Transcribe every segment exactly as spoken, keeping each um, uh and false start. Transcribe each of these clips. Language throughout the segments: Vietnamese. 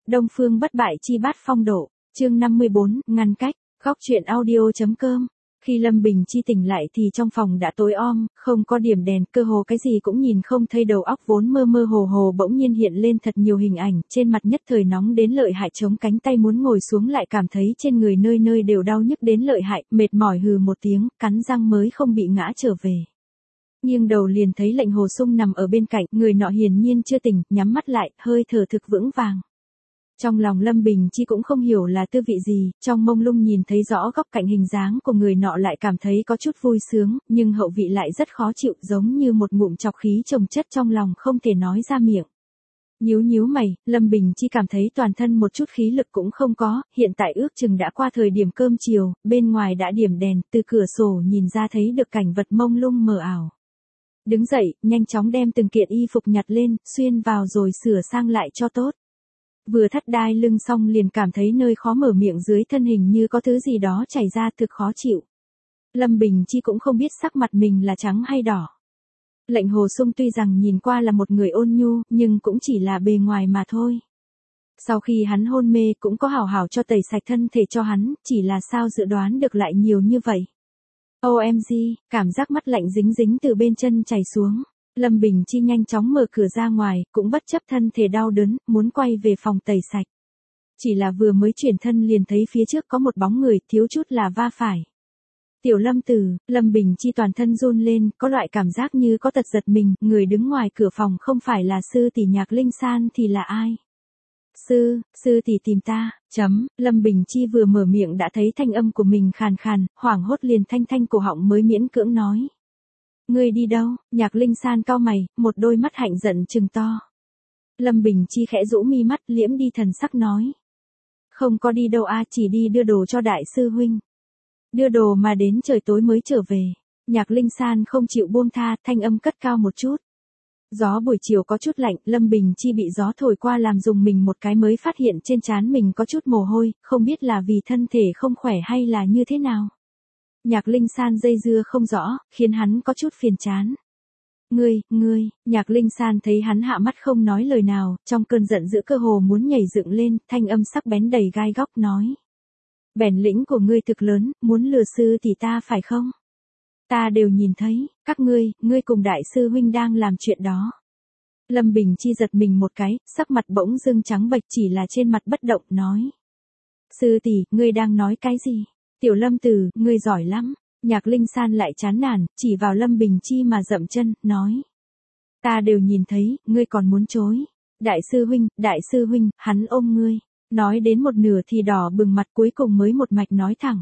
Đông Phương bất bại chi bát phong độ, chương năm mươi bốn, ngăn cách, góc truyện audio.com. Khi Lâm Bình Chi tỉnh lại thì trong phòng đã tối om, không có điểm đèn, cơ hồ cái gì cũng nhìn không thấy, đầu óc vốn mơ mơ hồ hồ bỗng nhiên hiện lên thật nhiều hình ảnh, trên mặt nhất thời nóng đến lợi hại, chống cánh tay muốn ngồi xuống lại cảm thấy trên người nơi nơi đều đau nhức đến lợi hại, mệt mỏi hừ một tiếng, cắn răng mới không bị ngã trở về. Nghiêng đầu liền thấy Lệnh Hồ Sung nằm ở bên cạnh, người nọ hiển nhiên chưa tỉnh, nhắm mắt lại, hơi thở thực vững vàng. Trong lòng Lâm Bình Chi cũng không hiểu là tư vị gì, trong mông lung nhìn thấy rõ góc cạnh hình dáng của người nọ lại cảm thấy có chút vui sướng, nhưng hậu vị lại rất khó chịu, giống như một ngụm trọc khí chồng chất trong lòng không thể nói ra miệng. Nhíu nhíu mày, Lâm Bình Chi cảm thấy toàn thân một chút khí lực cũng không có, hiện tại ước chừng đã qua thời điểm cơm chiều, bên ngoài đã điểm đèn, từ cửa sổ nhìn ra thấy được cảnh vật mông lung mờ ảo. Đứng dậy, nhanh chóng đem từng kiện y phục nhặt lên, xuyên vào rồi sửa sang lại cho tốt. Vừa thắt đai lưng xong liền cảm thấy nơi khó mở miệng dưới thân hình như có thứ gì đó chảy ra, thực khó chịu. Lâm Bình Chi cũng không biết sắc mặt mình là trắng hay đỏ. Lệnh Hồ Sung tuy rằng nhìn qua là một người ôn nhu, nhưng cũng chỉ là bề ngoài mà thôi. Sau khi hắn hôn mê cũng có hảo hảo cho tẩy sạch thân thể cho hắn, chỉ là sao dự đoán được lại nhiều như vậy. ô em giê, cảm giác mắt lạnh dính dính từ bên chân chảy xuống. Lâm Bình Chi nhanh chóng mở cửa ra ngoài, cũng bất chấp thân thể đau đớn, muốn quay về phòng tẩy sạch. Chỉ là vừa mới chuyển thân liền thấy phía trước có một bóng người, thiếu chút là va phải. Tiểu Lâm Tử, Lâm Bình Chi toàn thân run lên, có loại cảm giác như có tật giật mình, người đứng ngoài cửa phòng không phải là sư tỷ Nhạc Linh San thì là ai? Sư, sư tỷ tìm ta, chấm, Lâm Bình Chi vừa mở miệng đã thấy thanh âm của mình khàn khàn, hoảng hốt liền thanh thanh cổ họng mới miễn cưỡng nói. Ngươi đi đâu? Nhạc Linh San cau mày, một đôi mắt hạnh giận trừng to. Lâm Bình Chi khẽ rũ mi mắt, liễm đi thần sắc nói. Không có đi đâu a, chỉ đi đưa đồ cho đại sư huynh. Đưa đồ mà đến trời tối mới trở về. Nhạc Linh San không chịu buông tha, thanh âm cất cao một chút. Gió buổi chiều có chút lạnh, Lâm Bình Chi bị gió thổi qua làm dùng mình một cái mới phát hiện trên trán mình có chút mồ hôi, không biết là vì thân thể không khỏe hay là như thế nào. Nhạc Linh San dây dưa không rõ, khiến hắn có chút phiền chán. Ngươi, ngươi, Nhạc Linh San thấy hắn hạ mắt không nói lời nào, trong cơn giận dữ cơ hồ muốn nhảy dựng lên, thanh âm sắc bén đầy gai góc nói. Bèn lĩnh của ngươi thực lớn, muốn lừa sư thì ta phải không? Ta đều nhìn thấy, các ngươi, ngươi cùng đại sư huynh đang làm chuyện đó. Lâm Bình Chi giật mình một cái, sắc mặt bỗng dưng trắng bệch, chỉ là trên mặt bất động, nói. Sư tỷ, ngươi đang nói cái gì? Tiểu Lâm Tử, ngươi giỏi lắm. Nhạc Linh San lại chán nản, chỉ vào Lâm Bình Chi mà dậm chân, nói. Ta đều nhìn thấy, ngươi còn muốn chối. Đại sư huynh, đại sư huynh, hắn ôm ngươi. Nói đến một nửa thì đỏ bừng mặt, cuối cùng mới một mạch nói thẳng.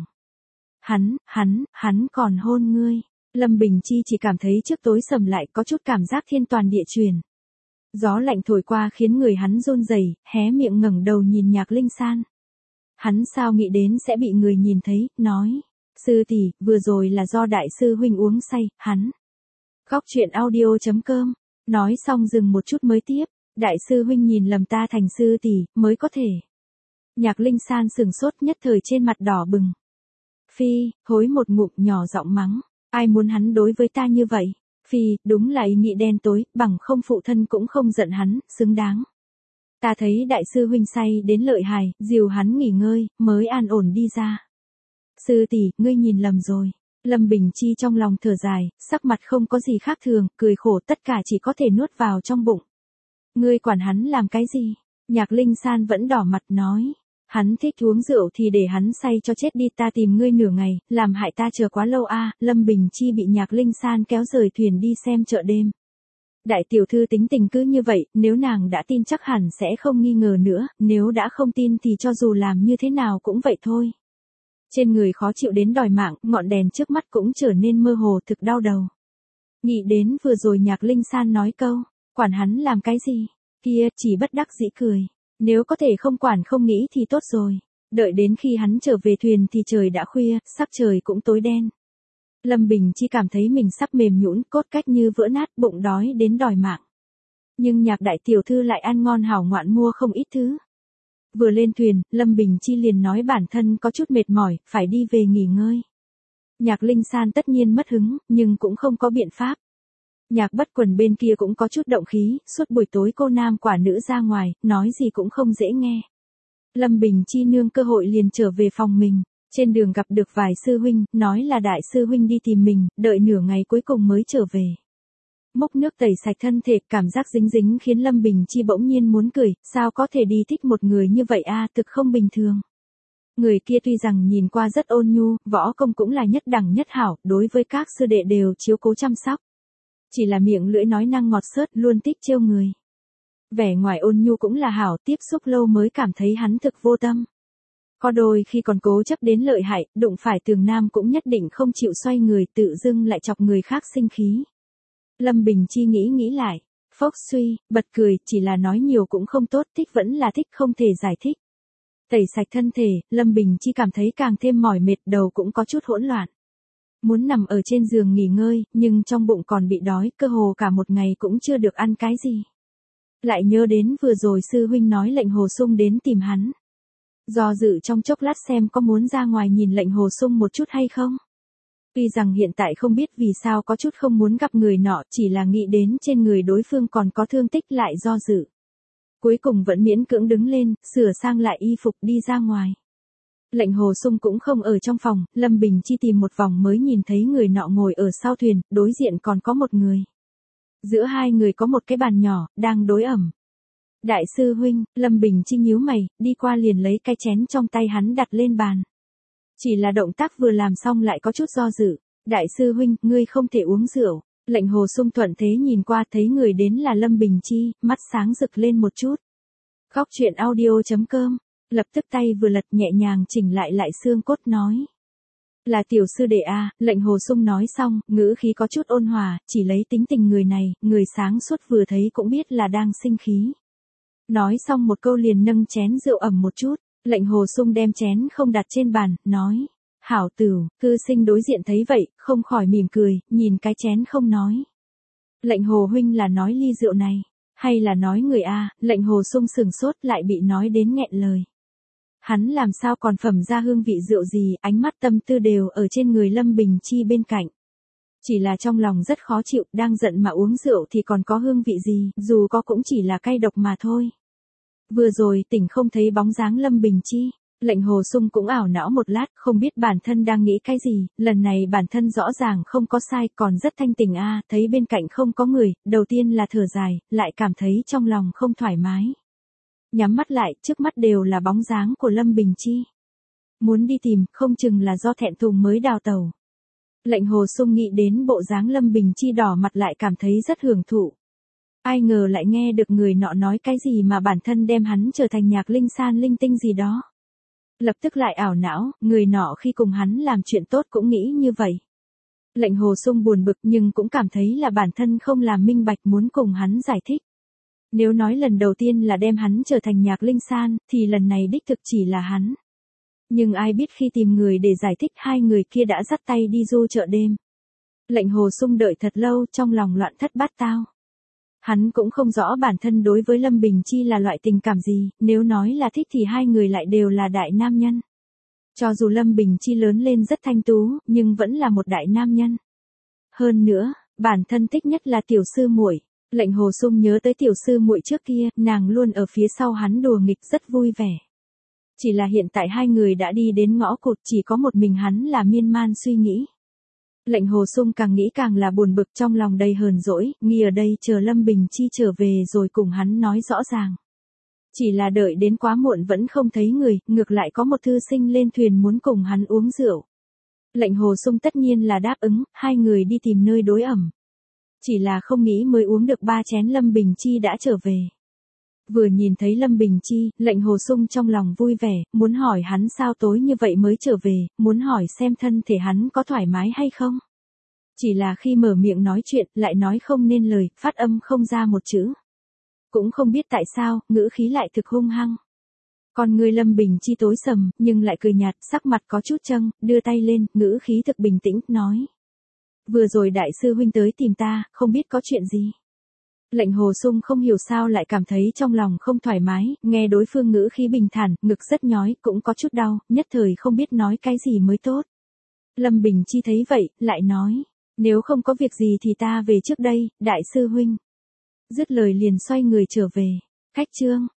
Hắn, hắn, hắn còn hôn ngươi. Lâm Bình Chi chỉ cảm thấy trước tối sầm lại, có chút cảm giác thiên toàn địa truyền. Gió lạnh thổi qua khiến người hắn run rẩy, hé miệng ngẩng đầu nhìn Nhạc Linh San. Hắn sao nghĩ đến sẽ bị người nhìn thấy, nói. Sư tỷ, vừa rồi là do đại sư huynh uống say, hắn. Góc truyện audio.com. Nói xong dừng một chút mới tiếp. Đại sư huynh nhìn lầm ta thành sư tỷ, mới có thể. Nhạc Linh San sừng sốt, nhất thời trên mặt đỏ bừng. Phi, hối một ngụm, nhỏ giọng mắng. Ai muốn hắn đối với ta như vậy? Phi, đúng là ý nghĩ đen tối, bằng không phụ thân cũng không giận hắn, xứng đáng. Ta thấy đại sư huynh say đến lợi hại, dìu hắn nghỉ ngơi, mới an ổn đi ra. Sư tỷ, ngươi nhìn lầm rồi. Lâm Bình Chi trong lòng thở dài, sắc mặt không có gì khác thường, cười khổ, tất cả chỉ có thể nuốt vào trong bụng. Ngươi quản hắn làm cái gì? Nhạc Linh San vẫn đỏ mặt nói. Hắn thích uống rượu thì để hắn say cho chết đi, ta tìm ngươi nửa ngày, làm hại ta chờ quá lâu a. Lâm Bình Chi bị Nhạc Linh San kéo rời thuyền đi xem chợ đêm. Đại tiểu thư tính tình cứ như vậy, nếu nàng đã tin chắc hẳn sẽ không nghi ngờ nữa, nếu đã không tin thì cho dù làm như thế nào cũng vậy thôi. Trên người khó chịu đến đòi mạng, ngọn đèn trước mắt cũng trở nên mơ hồ, thực đau đầu. Nghĩ đến vừa rồi Nhạc Linh San nói câu, quản hắn làm cái gì, kia, chỉ bất đắc dĩ cười. Nếu có thể không quản không nghĩ thì tốt rồi. Đợi đến khi hắn trở về thuyền thì trời đã khuya, sắc trời cũng tối đen. Lâm Bình Chi cảm thấy mình sắp mềm nhũn, cốt cách như vỡ nát, bụng đói đến đòi mạng. Nhưng Nhạc đại tiểu thư lại ăn ngon hảo ngoạn mua không ít thứ. Vừa lên thuyền, Lâm Bình Chi liền nói bản thân có chút mệt mỏi, phải đi về nghỉ ngơi. Nhạc Linh San tất nhiên mất hứng, nhưng cũng không có biện pháp. Nhạc Bất Quần bên kia cũng có chút động khí, suốt buổi tối cô nam quả nữ ra ngoài, nói gì cũng không dễ nghe. Lâm Bình Chi nương cơ hội liền trở về phòng mình. Trên đường gặp được vài sư huynh, nói là đại sư huynh đi tìm mình, đợi nửa ngày cuối cùng mới trở về. Múc nước tẩy sạch thân thể, cảm giác dính dính khiến Lâm Bình Chi bỗng nhiên muốn cười, sao có thể đi thích một người như vậy a, thực không bình thường. Người kia tuy rằng nhìn qua rất ôn nhu, võ công cũng là nhất đẳng nhất hảo, đối với các sư đệ đều chiếu cố chăm sóc. Chỉ là miệng lưỡi nói năng ngọt xớt, luôn thích trêu người. Vẻ ngoài ôn nhu cũng là hảo, tiếp xúc lâu mới cảm thấy hắn thực vô tâm. Có đôi khi còn cố chấp đến lợi hại, đụng phải tường nam cũng nhất định không chịu xoay người, tự dưng lại chọc người khác sinh khí. Lâm Bình Chi nghĩ nghĩ lại, phốc suy, bật cười, chỉ là nói nhiều cũng không tốt, thích vẫn là thích, không thể giải thích. Tẩy sạch thân thể, Lâm Bình Chi cảm thấy càng thêm mỏi mệt, đầu cũng có chút hỗn loạn. Muốn nằm ở trên giường nghỉ ngơi, nhưng trong bụng còn bị đói, cơ hồ cả một ngày cũng chưa được ăn cái gì. Lại nhớ đến vừa rồi sư huynh nói lệnh Hồ Sung đến tìm hắn. Do dự trong chốc lát xem có muốn ra ngoài nhìn lệnh Hồ Sung một chút hay không. Tuy rằng hiện tại không biết vì sao có chút không muốn gặp người nọ, chỉ là nghĩ đến trên người đối phương còn có thương tích lại do dự. Cuối cùng vẫn miễn cưỡng đứng lên, sửa sang lại y phục đi ra ngoài. Lệnh Hồ Sung cũng không ở trong phòng, Lâm Bình Chi tìm một vòng mới nhìn thấy người nọ ngồi ở sau thuyền, đối diện còn có một người. Giữa hai người có một cái bàn nhỏ, đang đối ẩm. Đại sư huynh, Lâm Bình Chi nhíu mày, đi qua liền lấy cái chén trong tay hắn đặt lên bàn. Chỉ là động tác vừa làm xong lại có chút do dự. Đại sư huynh, ngươi không thể uống rượu. Lệnh Hồ Sung thuận thế nhìn qua thấy người đến là Lâm Bình Chi, mắt sáng rực lên một chút. Góc truyện audio chấm com, lập tức tay vừa lật nhẹ nhàng chỉnh lại lại xương cốt nói. Là tiểu sư đệ a, lệnh Hồ Sung nói xong, ngữ khí có chút ôn hòa, chỉ lấy tính tình người này, người sáng suốt vừa thấy cũng biết là đang sinh khí. Nói xong một câu liền nâng chén rượu ẩm một chút, lệnh Hồ Sung đem chén không đặt trên bàn, nói. Hảo tửu, cư sinh đối diện thấy vậy, không khỏi mỉm cười, nhìn cái chén không nói. Lệnh Hồ huynh là nói ly rượu này, hay là nói người a? Lệnh Hồ Sung sừng sốt lại bị nói đến nghẹn lời. Hắn làm sao còn phẩm ra hương vị rượu gì, ánh mắt tâm tư đều ở trên người Lâm Bình Chi bên cạnh. Chỉ là trong lòng rất khó chịu, đang giận mà uống rượu thì còn có hương vị gì, dù có cũng chỉ là cay độc mà thôi. Vừa rồi tỉnh không thấy bóng dáng Lâm Bình Chi. Lệnh Hồ Sung cũng ảo não một lát, không biết bản thân đang nghĩ cái gì, lần này bản thân rõ ràng không có sai, còn rất thanh tỉnh a, thấy bên cạnh không có người, đầu tiên là thở dài, lại cảm thấy trong lòng không thoải mái. Nhắm mắt lại, trước mắt đều là bóng dáng của Lâm Bình Chi. Muốn đi tìm, không chừng là do thẹn thùng mới đào tẩu. Lệnh Hồ Sung nghĩ đến bộ dáng Lâm Bình Chi đỏ mặt lại cảm thấy rất hưởng thụ. Ai ngờ lại nghe được người nọ nói cái gì mà bản thân đem hắn trở thành nhạc linh san linh tinh gì đó. Lập tức lại ảo não, người nọ khi cùng hắn làm chuyện tốt cũng nghĩ như vậy. Lệnh Hồ Sung buồn bực nhưng cũng cảm thấy là bản thân không làm minh bạch, muốn cùng hắn giải thích. Nếu nói lần đầu tiên là đem hắn trở thành nhạc linh san, thì lần này đích thực chỉ là hắn. Nhưng ai biết khi tìm người để giải thích hai người kia đã dắt tay đi du chợ đêm. Lệnh Hồ Sung đợi thật lâu trong lòng loạn thất bát tao. Hắn cũng không rõ bản thân đối với Lâm Bình Chi là loại tình cảm gì, nếu nói là thích thì hai người lại đều là đại nam nhân. Cho dù Lâm Bình Chi lớn lên rất thanh tú, nhưng vẫn là một đại nam nhân. Hơn nữa, bản thân thích nhất là tiểu sư muội. Lệnh Hồ Sung nhớ tới tiểu sư muội trước kia, nàng luôn ở phía sau hắn đùa nghịch rất vui vẻ. Chỉ là hiện tại hai người đã đi đến ngõ cụt, chỉ có một mình hắn là miên man suy nghĩ. Lệnh Hồ Sung càng nghĩ càng là buồn bực, trong lòng đầy hờn dỗi, nghi ở đây chờ Lâm Bình Chi trở về rồi cùng hắn nói rõ ràng. Chỉ là đợi đến quá muộn vẫn không thấy người, ngược lại có một thư sinh lên thuyền muốn cùng hắn uống rượu. Lệnh Hồ Sung tất nhiên là đáp ứng, hai người đi tìm nơi đối ẩm. Chỉ là không nghĩ mới uống được ba chén Lâm Bình Chi đã trở về. Vừa nhìn thấy Lâm Bình Chi, lệnh Hồ Sung trong lòng vui vẻ, muốn hỏi hắn sao tối như vậy mới trở về, muốn hỏi xem thân thể hắn có thoải mái hay không. Chỉ là khi mở miệng nói chuyện, lại nói không nên lời, phát âm không ra một chữ. Cũng không biết tại sao, ngữ khí lại thực hung hăng. Còn người Lâm Bình Chi tối sầm, nhưng lại cười nhạt, sắc mặt có chút châng, đưa tay lên, ngữ khí thực bình tĩnh, nói. Vừa rồi đại sư huynh tới tìm ta, không biết có chuyện gì. Lệnh Hồ Sung không hiểu sao lại cảm thấy trong lòng không thoải mái, nghe đối phương ngữ khí bình thản, ngực rất nhói, cũng có chút đau, nhất thời không biết nói cái gì mới tốt. Lâm Bình Chi thấy vậy, lại nói, nếu không có việc gì thì ta về trước đây, đại sư huynh. Dứt lời liền xoay người trở về. Khách chương.